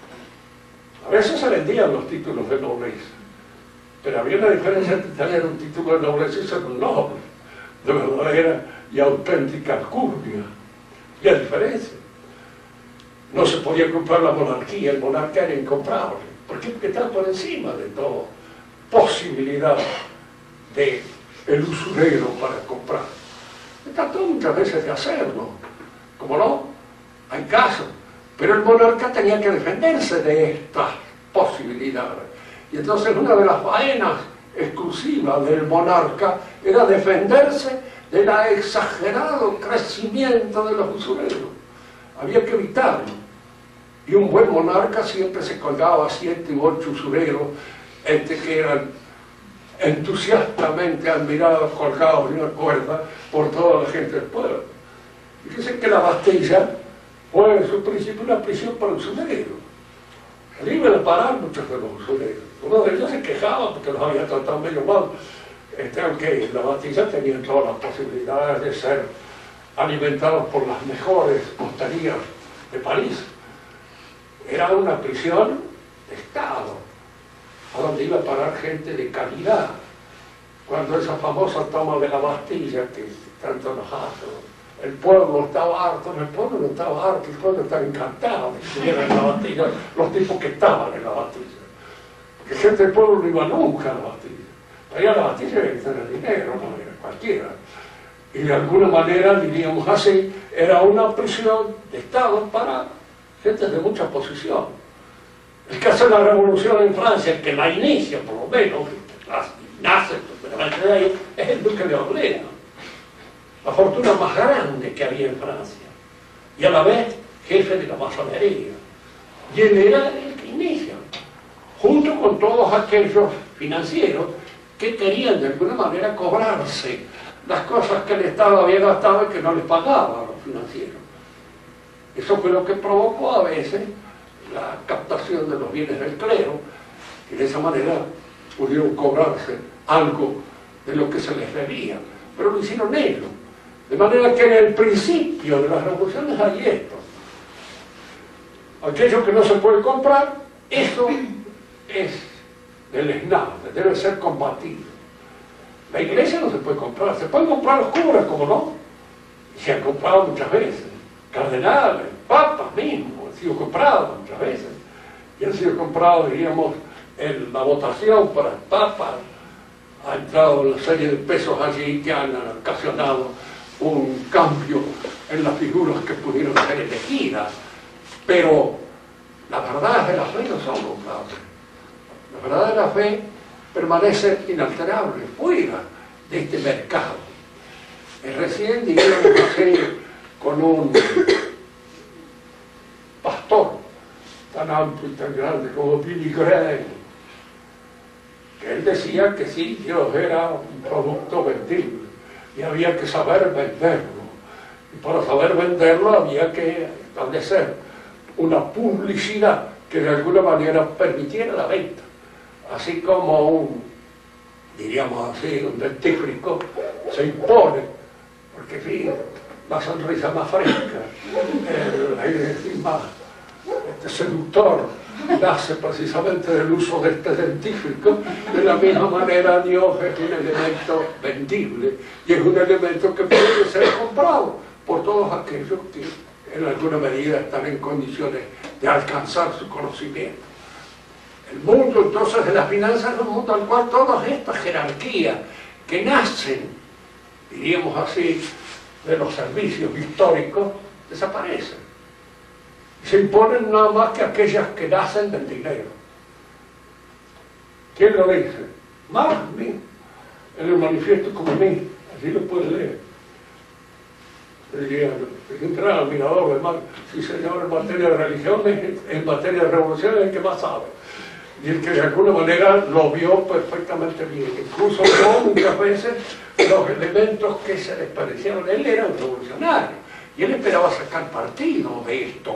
A veces se vendían los títulos de nobleza, pero había una diferencia entre tener un título de nobleza y ser un noble, de verdadera y auténtica alcurnia. Y hay diferencia. No se podía comprar la monarquía, el monarca era incomprable. ¿Por qué? Porque estaba por encima de toda posibilidad de el usurero para comprar. Se trató muchas veces de hacerlo, como no, hay casos, pero el monarca tenía que defenderse de estas posibilidades. Y entonces una de las faenas exclusivas del monarca era defenderse del exagerado crecimiento de los usureros. Había que evitarlo. Y un buen monarca siempre se colgaba a 7 u 8 usureros, que eran entusiastamente admirados, colgados de una cuerda por toda la gente del pueblo. Fíjense que la Bastilla fue en su principio una prisión para usureros. Allí iban a parar muchos de los usureros. Uno de ellos se quejaba porque los había tratado medio mal. Aunque la Bastilla tenía todas las posibilidades de ser alimentados por las mejores hosterías de París. Era una prisión de Estado, a donde iba a parar gente de calidad. Cuando esa famosa toma de la Bastilla, que tanto nos hace, el pueblo estaba harto, el pueblo no estaba harto, el pueblo estaba encantado de que estuvieran en la Bastilla, los tipos que estaban en la Bastilla. Porque gente del pueblo no iba nunca a la Bastilla. Para ir a la Bastilla había que tener dinero, no era cualquiera. Y de alguna manera, diríamos así, era una prisión de Estado para gente de mucha posición. El caso de la revolución en Francia, que la inicia por lo menos, nace de ahí, es el duque de Orleans. La fortuna más grande que había en Francia. Y a la vez, jefe de la masonería. Y él era el que inicia, junto con todos aquellos financieros que querían de alguna manera cobrarse las cosas que el Estado había gastado y que no les pagaba a los financieros. Eso fue lo que provocó a veces la captación de los bienes del clero, y de esa manera pudieron cobrarse algo de lo que se les debía, pero lo hicieron ellos. De manera que en el principio de las revoluciones hay esto. Aquello que no se puede comprar, eso es deleznable, debe ser combatido. La iglesia no se puede comprar, se pueden comprar los curas, como no, y se han comprado muchas veces, cardenales, papas mismos, han sido comprados muchas veces, y han sido comprados, diríamos, en la votación para el papa, ha entrado una serie de pesos allí que han ocasionado un cambio en las figuras que pudieron ser elegidas, pero las verdades de la fe no son comprables. La verdad de la fe permanece inalterable, fuera de este mercado. Recién, digamos así, con un pastor tan amplio y tan grande como Billy Graham, que él decía que sí, Dios era un producto vendible y había que saber venderlo. Y para saber venderlo había que establecer una publicidad que de alguna manera permitiera la venta. Así como diríamos así, un dentífrico se impone, porque sí, la sonrisa más fresca, el aire más seductor, nace precisamente del uso de este dentífrico. De la misma manera, Dios es un elemento vendible y es un elemento que puede ser comprado por todos aquellos que en alguna medida están en condiciones de alcanzar su conocimiento. El mundo entonces de las finanzas es un mundo al cual todas estas jerarquías que nacen, diríamos así, de los servicios históricos, desaparecen. Se imponen nada más que aquellas que nacen del dinero. ¿Quién lo dice? Marx mismo, en el Manifiesto Comunista, así lo puede leer. diría un gran admirador de Marx, sí señor, en materia de religiones, en materia de revolución es el que más sabe. Y el que de alguna manera lo vio perfectamente bien. Incluso vio muchas veces los elementos que se les parecieron. Él era un revolucionario y él esperaba sacar partido de esto.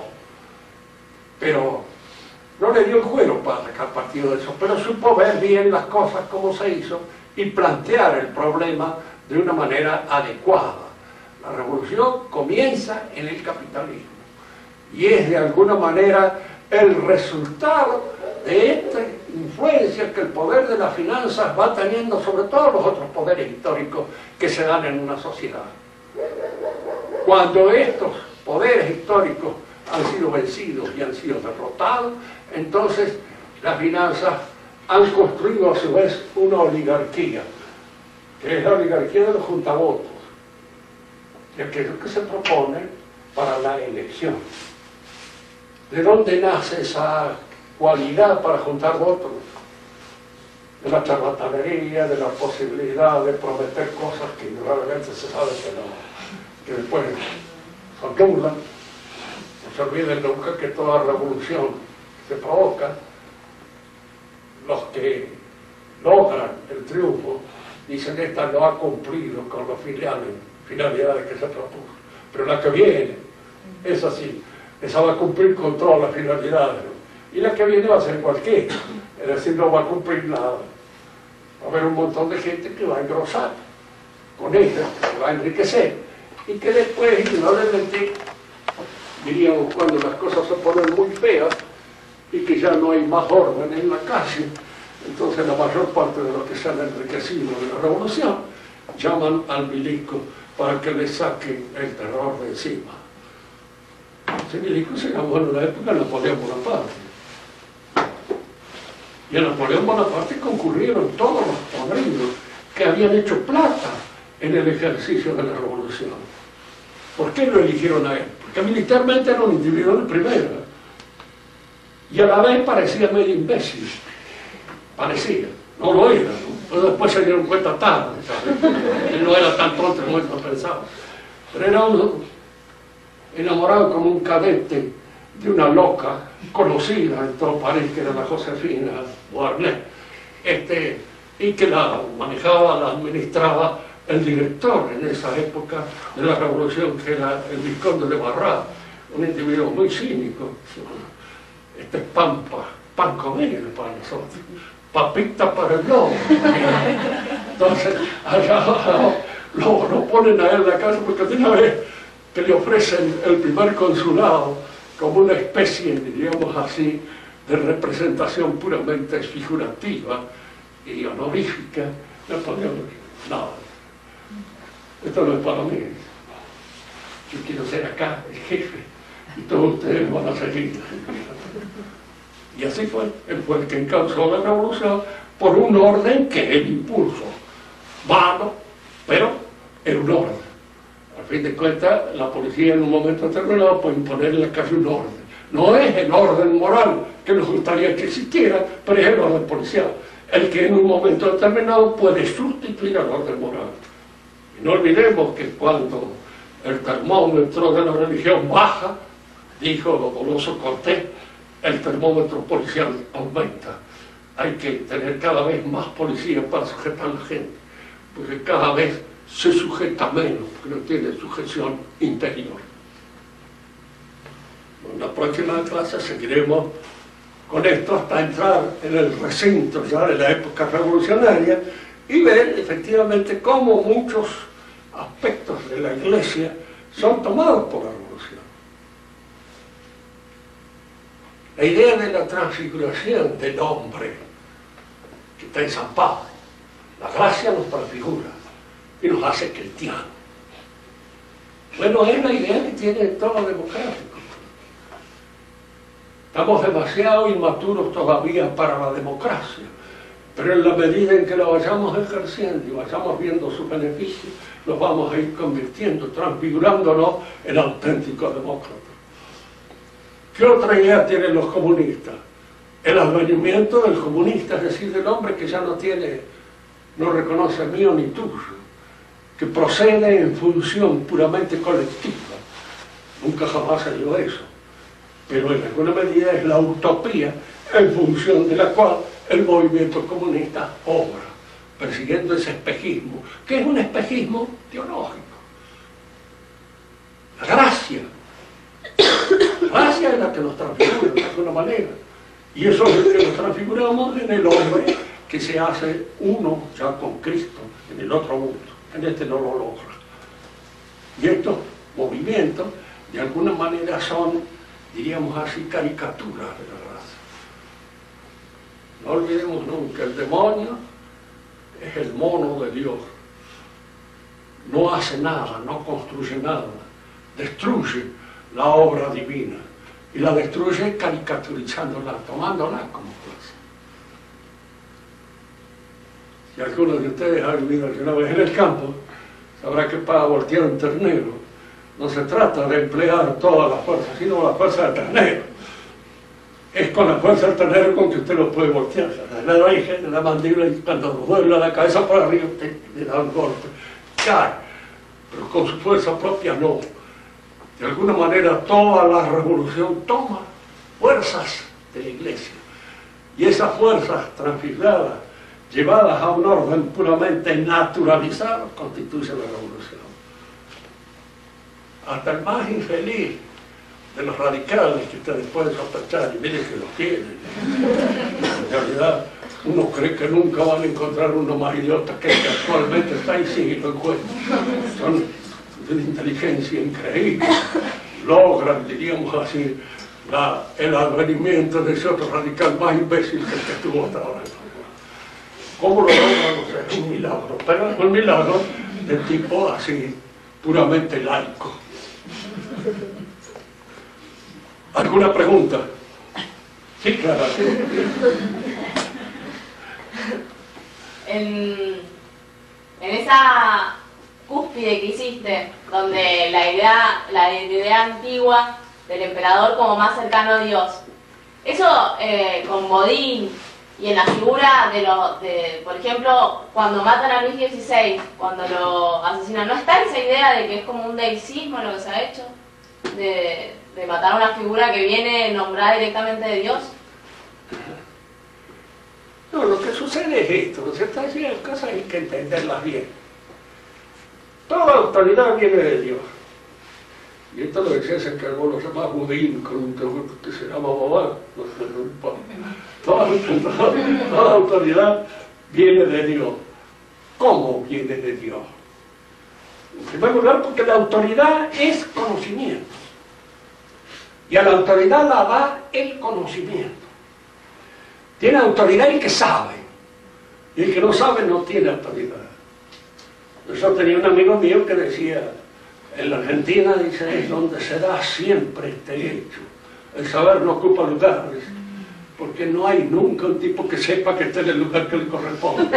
Pero no le dio el juego para sacar partido de eso, pero supo ver bien las cosas como se hizo y plantear el problema de una manera adecuada. La revolución comienza en el capitalismo y es de alguna manera el resultado de esta influencia que el poder de las finanzas va teniendo sobre todos los otros poderes históricos que se dan en una sociedad. Cuando estos poderes históricos han sido vencidos y han sido derrotados, entonces las finanzas han construido a su vez una oligarquía, que es la oligarquía de los juntavotos, de aquello que se propone para la elección. ¿De dónde nace esa cualidad para juntar votos? De la charlatanería, de la posibilidad de prometer cosas que realmente se sabe que después son nulas. No se olviden nunca que toda revolución se provoca, los que logran el triunfo dicen que esta no ha cumplido con las finalidades que se propuso, pero la que viene es así, esa va a cumplir con todas las finalidades, ¿no? Y la que viene va a ser cualquiera, es decir, no va a cumplir nada. Va a haber un montón de gente que va a engrosar con ella, que va a enriquecer, y que después, indudablemente, diríamos, cuando las cosas se ponen muy feas y que ya no hay más orden en la calle, entonces la mayor parte de los que se han enriquecido de la revolución llaman al milico para que le saquen el terror de encima. Ese milico se llamó en la época Napoleón Bonaparte. Y a Napoleón Bonaparte concurrieron todos los podridos que habían hecho plata en el ejercicio de la revolución. ¿Por qué lo eligieron a él? Porque militarmente era un individuo de primera y a la vez parecía medio imbécil. Parecía, no lo era, ¿no? Pero después se dieron cuenta tarde, ¿sabes? Él no era tan tonto como ellos pensaban. Pero era uno enamorado como un cadete de una loca conocida en todo París, que era la Josefina Beauharnais, y que la manejaba, la administraba el director en esa época de la revolución, que era el vizconde de Barras, un individuo muy cínico. Pan comer para nosotros, papita para el lobo. Entonces allá lo ponen a él en la casa, porque de una vez que le ofrecen el primer consulado como una especie, diríamos así, de representación puramente figurativa y honorífica, Napoleón, no, esto no es para mí, yo quiero ser acá el jefe y todos ustedes van a seguir. Y así fue, él fue el que encauzó la revolución por un orden que él impuso, vano, pero era un orden. A fin de cuentas, la policía en un momento determinado puede imponer en la calle un orden. No es el orden moral que nos gustaría que existiera, pero es el orden policial, el que en un momento determinado puede sustituir al orden moral. Y no olvidemos que cuando el termómetro de la religión baja, dijo Doloso Cortés, el termómetro policial aumenta. Hay que tener cada vez más policías para sujetar a la gente, porque cada vez se sujeta menos, porque no tiene sujeción interior. En la próxima clase seguiremos con esto hasta entrar en el recinto ya de la época revolucionaria y ver efectivamente cómo muchos aspectos de la Iglesia son tomados por la revolución. La idea de la transfiguración del hombre que está en San Pablo, la gracia nos prefigura y nos hace cristianos. Bueno, es la idea que tiene todo lo democrático. Estamos demasiado inmaturos todavía para la democracia, pero en la medida en que la vayamos ejerciendo y vayamos viendo sus beneficios, los vamos a ir convirtiendo, transfigurándonos en auténticos demócratas. ¿Qué otra idea tienen los comunistas? El advenimiento del comunista, es decir, del hombre que ya no reconoce mío ni tuyo, que procede en función puramente colectiva. Nunca jamás se dio eso, pero en alguna medida es la utopía en función de la cual el movimiento comunista obra, persiguiendo ese espejismo, que es un espejismo teológico. La gracia es la que nos transfigura de alguna manera, y eso es lo que nos transfiguramos en el hombre que se hace uno ya con Cristo en el otro mundo. En este no lo logra. Y estos movimientos de alguna manera son, diríamos así, caricaturas de la raza. No olvidemos nunca, el demonio es el mono de Dios. No hace nada, no construye nada, destruye la obra divina y la destruye caricaturizándola, tomándola como cosa. Si alguno de ustedes ha vivido alguna vez en el campo, sabrá que para voltear un ternero no se trata de emplear toda la fuerza, sino la fuerza del ternero. Es con la fuerza del ternero con que usted lo puede voltear. Le da de la mandíbula y cuando duele la cabeza por arriba usted le da un golpe, cae, pero con su fuerza propia no. De alguna manera toda la revolución toma fuerzas de la iglesia, y esas fuerzas transfiguradas, llevadas a un orden puramente naturalizado, constituyen la revolución. Hasta el más infeliz de los radicales que ustedes pueden sospechar, y miren que los tienen, en realidad uno cree que nunca van a encontrar uno más idiota que el que actualmente está ahí, sí, y lo encuentran. Son de una inteligencia increíble, logran, diríamos así, el advenimiento de ese otro radical más imbécil que el que estuvo hasta ahora. ¿Cómo lo logran? No sé, es un milagro, pero es un milagro de tipo así, puramente laico. ¿Alguna pregunta? Sí, claro. Sí. En esa cúspide que hiciste, donde la idea antigua del emperador como más cercano a Dios, eso con Bodin y en la figura por ejemplo, cuando matan a Luis XVI, cuando lo asesinan, ¿no está esa idea de que es como un deicismo lo que se ha hecho? De matar a una figura que viene nombrada directamente de Dios. No, lo que sucede es esto, ¿no es cierto? Hay cosas hay que entenderlas bien. Toda autoridad viene de Dios. Y esto lo decía ese que algunos se llama Budín, con un que se llama Bobán. Toda autoridad viene de Dios. ¿Cómo viene de Dios? En primer lugar, porque la autoridad es conocimiento. Y a la autoridad la da el conocimiento. Tiene autoridad el que sabe. Y el que no sabe no tiene autoridad. Yo tenía un amigo mío que decía, en la Argentina, dice, es donde se da siempre este hecho. El saber no ocupa lugares, porque no hay nunca un tipo que sepa que esté en el lugar que le corresponde.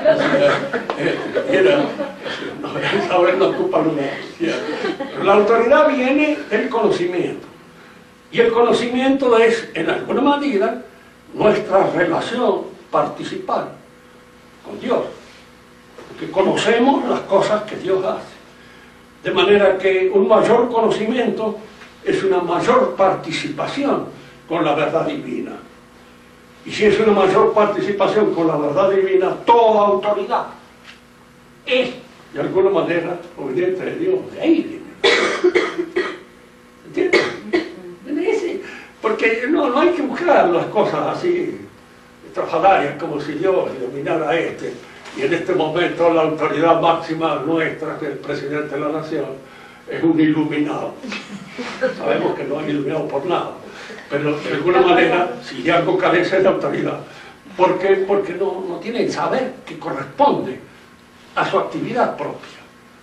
El saber no ocupa lugares. Pero la autoridad viene del conocimiento. Y el conocimiento es, en alguna medida, nuestra relación participada con Dios. Porque conocemos las cosas que Dios hace. De manera que un mayor conocimiento es una mayor participación con la verdad divina. Y si es una mayor participación con la verdad divina, toda autoridad es, de alguna manera, obediente de Dios. De ahí viene. ¿Entiendes? Porque no hay que buscar las cosas así estrafalarias como si Dios iluminara a este. Y en este momento la autoridad máxima nuestra, que es el presidente de la nación, es un iluminado. Sabemos que no es iluminado por nada, pero de alguna manera, si algo carece de autoridad, ¿por qué? Porque no tiene el saber que corresponde a su actividad propia.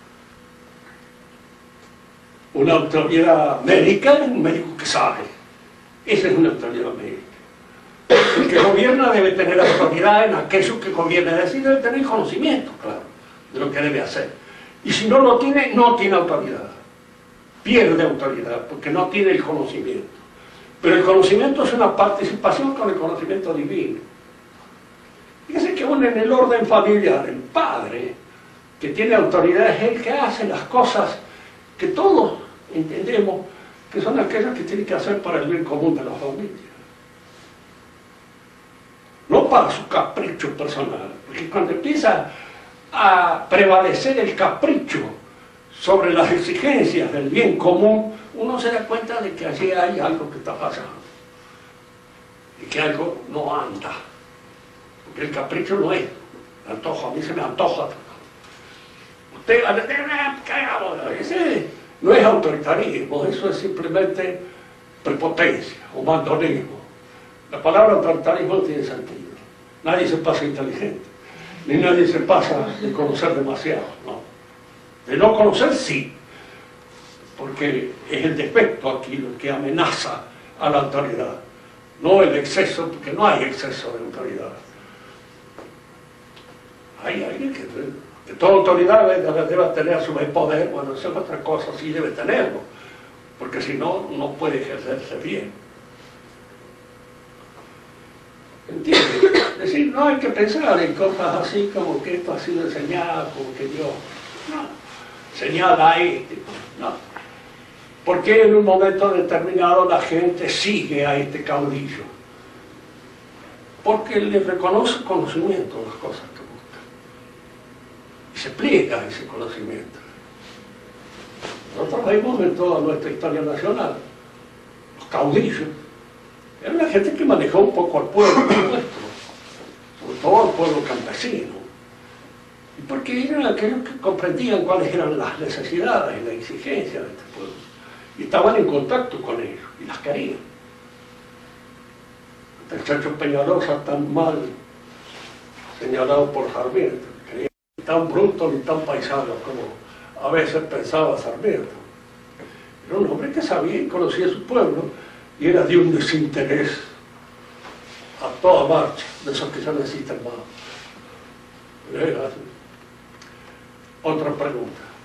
Una autoridad médica es un médico que sabe. Esa es una autoridad médica. El que gobierna debe tener autoridad en aquello que gobierna, es decir, debe tener conocimiento, claro, de lo que debe hacer. Y si no lo tiene, no tiene autoridad. Pierde autoridad, porque no tiene el conocimiento. Pero el conocimiento es una participación con el conocimiento divino. Fíjense que aún en el orden familiar, el padre que tiene autoridad es el que hace las cosas que todos entendemos que son aquellas que tiene que hacer para el bien común de la familia. No para su capricho personal, porque cuando empieza a prevalecer el capricho sobre las exigencias del bien común, uno se da cuenta de que allí hay algo que está pasando y que algo no anda, porque el capricho no es antojo, a mí se me antoja. Usted, ese no es autoritarismo, eso es simplemente prepotencia o mandonismo. La palabra autoritarismo no tiene sentido. Nadie se pasa inteligente, ni nadie se pasa de conocer demasiado, ¿no? De no conocer sí, porque es el defecto aquí lo que amenaza a la autoridad, no el exceso, porque no hay exceso de autoridad. Hay alguien que toda autoridad debe tener su poder, bueno, eso es otra cosa, sí debe tenerlo, porque si no, no puede ejercerse bien. ¿Entiendes? Es decir, no hay que pensar en cosas así como que esto ha sido enseñado, como que Dios señala a este, no. Porque en un momento determinado la gente sigue a este caudillo, porque le reconoce conocimiento de las cosas que busca y se pliega a ese conocimiento. Nosotros vemos en toda nuestra historia nacional los caudillos era la gente que manejó un poco al pueblo nuestro, sobre todo al pueblo campesino, y porque eran aquellos que comprendían cuáles eran las necesidades y las exigencias de este pueblo, y estaban en contacto con ellos, y las querían. El Chacho Peñalosa, tan mal señalado por Sarmiento, que ni tan bruto ni tan paisano como a veces pensaba Sarmiento. Era un hombre que sabía y conocía a su pueblo, y era de un desinterés a toda marcha, de esos que ya no existen más. Otra pregunta.